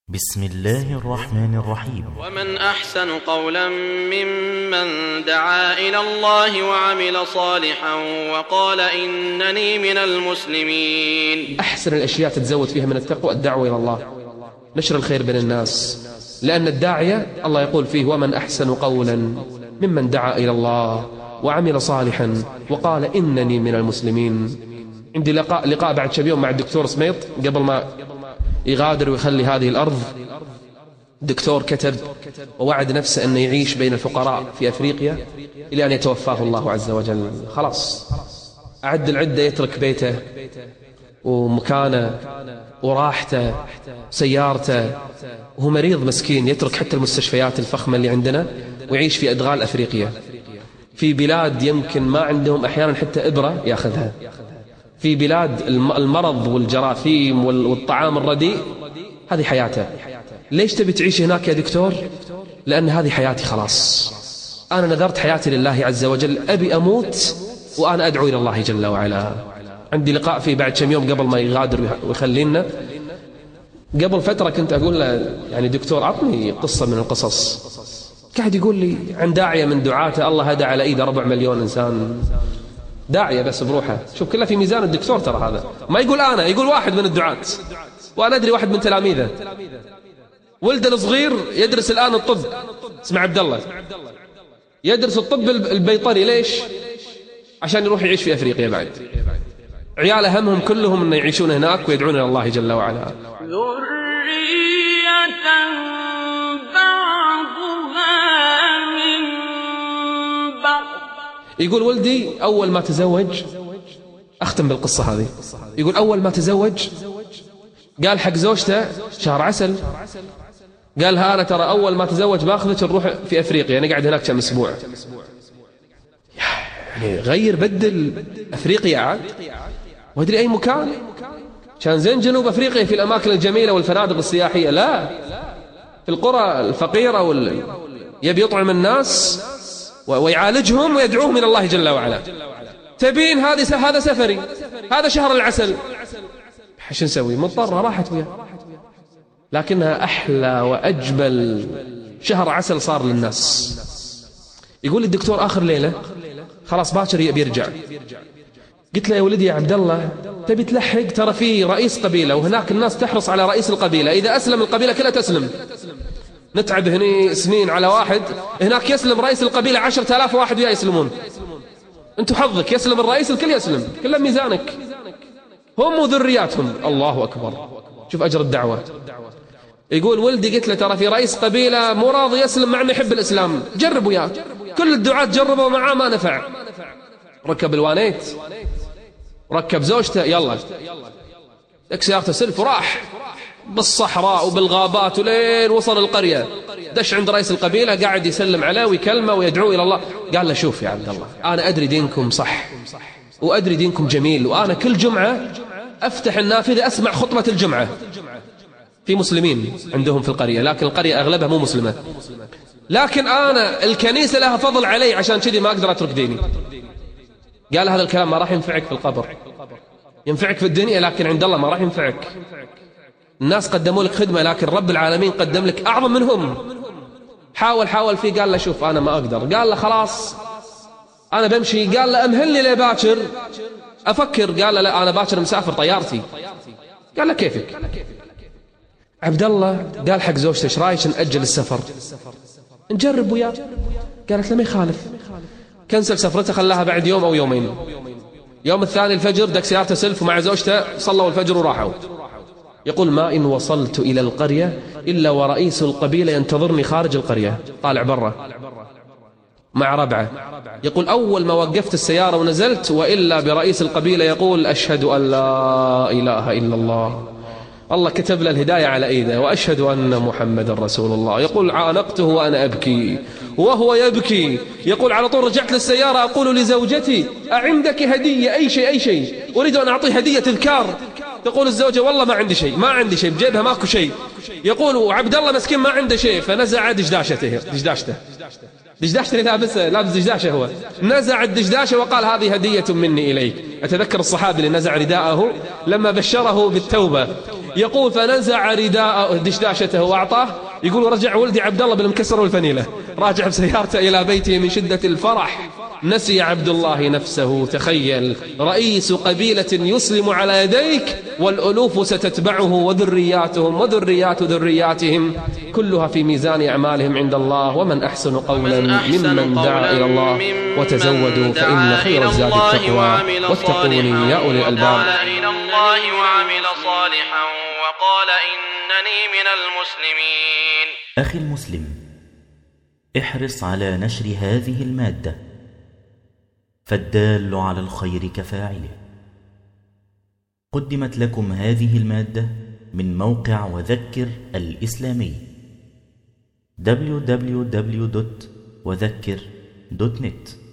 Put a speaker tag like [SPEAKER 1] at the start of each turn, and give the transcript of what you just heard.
[SPEAKER 1] بسم الله الرحمن الرحيم.
[SPEAKER 2] ومن أحسن قولا ممن دعا إلى الله وعمل صالحا وقال إنني من المسلمين.
[SPEAKER 3] أحسن الأشياء تتزود فيها من التقوى الدعوة إلى الله، نشر الخير بين الناس، لأن الداعية الله يقول فيه ومن أحسن قولا ممن دعا إلى الله وعمل صالحا وقال إنني من المسلمين. عندي لقاء بعد كم يوم مع الدكتور سميط قبل ما يغادر ويخلي هذه الأرض. الدكتور كتب ووعد نفسه أنه يعيش بين الفقراء في أفريقيا إلى أن يتوفاه الله عز وجل. خلاص أعد العدة، يترك بيته ومكانه وراحته سيارته، وهو مريض مسكين، يترك حتى المستشفيات الفخمة اللي عندنا ويعيش في أدغال أفريقيا، في بلاد يمكن ما عندهم أحيانا حتى إبرة يأخذها، في بلاد المرض والجراثيم والطعام الرديء. هذه حياته. ليش تبي تعيش هناك يا دكتور؟ لأن هذه حياتي خلاص، أنا نذرت حياتي لله عز وجل، أبي أموت وأنا أدعو إلى الله جل وعلا. عندي لقاء فيه بعد كم يوم قبل ما يغادر ويخلينا. قبل فترة كنت أقول له يعني دكتور عطني قصة من القصص، قاعد يقول لي عن داعية من دعاته الله هدى على إيده 4 مليون إنسان، داعية بس بروحه. شوف كله في ميزان الدكتور ترى، هذا ما يقول أنا، يقول واحد من الدعاة، وأنا أدري واحد من تلاميذه ولده الصغير يدرس الآن الطب، اسمه عبد الله، يدرس الطب البيطري. ليش؟ عشان يروح يعيش في أفريقيا بعد. عياله همهم كلهم أن يعيشون هناك ويدعون إلى الله جل وعلا. يقول ولدي أول ما تزوج، أختم بالقصة هذه، يقول أول ما تزوج قال حق زوجته شهر عسل، قال ها أنا ترى أول ما تزوج باخذك نروح في أفريقيا، أنا قاعد هناك كم أسبوع. يعني غير بدل أفريقيا عاد، وأدري أي مكان كان زين جنوب أفريقيا في الأماكن الجميلة والفنادق السياحية، لا في القرى الفقيرة يبي يطعم الناس ويعالجهم ويدعوهم إلى الله جل وعلا. تبين هذا سفري، هذا شهر العسل، شو نسوي؟ مضطرة، راحت وياه، لكنها أحلى وأجمل شهر عسل صار للناس. يقول الدكتور آخر ليلة خلاص باكر بيرجع، قلت له يا ولدي يا عبد الله تبي تلحق، ترى في رئيس قبيلة وهناك الناس تحرص على رئيس القبيلة، إذا أسلم القبيلة كلها تسلم. نتعب هني سنين على واحد، هناك يسلم رئيس القبيلة 10,000 واحد وياه يسلمون. أنتوا حظك يسلم الرئيس الكل يسلم، كله ميزانك، هم وذرياتهم. الله أكبر، شوف أجر الدعوة. يقول ولدي قلت له ترى في رئيس قبيلة مو راضي يسلم مع أنه يحب الإسلام، جربوا ياه، كل الدعاة جربوا معاه ما نفع. ركب الوانيت، ركب زوجته، يلا لك سيارته سلف وراح بالصحراء وبالغابات ولين وصل القرية، دش عند رئيس القبيلة قاعد يسلم عليه ويكلمه ويدعو إلى الله. قال له شوف يا عبد الله أنا أدري دينكم صح وأدري دينكم جميل، وأنا كل جمعة أفتح النافذة أسمع خطبة الجمعة. في مسلمين عندهم في القرية، لكن القرية أغلبها مو مسلمة، لكن أنا الكنيسة لها فضل علي، عشان كذي ما أقدر أترك ديني. قال هذا الكلام ما راح ينفعك في القبر، ينفعك في الدنيا لكن عند الله ما راح ينفعك. الناس قدموا لك خدمة لكن رب العالمين قدم لك أعظم منهم. حاول فيه، قال له شوف أنا ما أقدر، قال له خلاص أنا بمشي، قال له أمهلني لي باكر أفكر، قال له لا أنا باكر مسافر طيارتي. قال له كيفك؟ عبد الله قال حق زوجته ايش رايك نأجل السفر نجرب وياه؟ قالت له ما يخالف. كنسل سفرته، خلاها بعد يوم أو يومين. يوم الثاني الفجر دك سيارته سلف ومع زوجته صلوا الفجر وراحوا. يقول ما إن وصلت إلى القرية إلا ورئيس القبيلة ينتظرني خارج القرية، طالع برا مع ربعه. يقول أول ما وقفت السيارة ونزلت وإلا برئيس القبيلة يقول أشهد أن لا إله إلا الله، الله كتب له الهداية على إيده، وأشهد أن محمد رسول الله. يقول عانقته وأنا أبكي وهو يبكي. يقول على طول رجعت للسيارة أقول لزوجتي أعندك هدية، أي شيء أريد أن أعطيه هدية تذكار. تقول الزوجة والله ما عندي شيء بجيبها ماكو شيء. يقول عبد الله مسكين ما عنده شيء، فنزع دشداشته اللي لابس دشداشة، هو نزع الدشداشة وقال هذه هدية مني إليك. أتذكر الصحابي اللي نزع رداءه لما بشره بالتوبة، يقول فنزع رداءه دشداشته وأعطاه، يقول رجع ولدي عبد الله بالمكسر والفنيلة، راجع بسيارته إلى بيته من شدة الفرح. نسي عبد الله نفسه. تخيل رئيس قبيلة يسلم على يديك والألوف ستتبعه وذرياتهم وذريات ذرياتهم، كلها في ميزان أعمالهم عند الله. ومن أحسن قولا ممن دعا إلى الله وتزودوا فإن خير الزاد التقوى واتقوني يا أولي الألباب.
[SPEAKER 2] إلى الله وعمل صالحا وقال إنني من المسلمين.
[SPEAKER 1] أخي المسلم، احرص على نشر هذه المادة، فالدال على الخير كفاعله. قدمت لكم هذه المادة من موقع وذكر الإسلامي www.وذكر.net.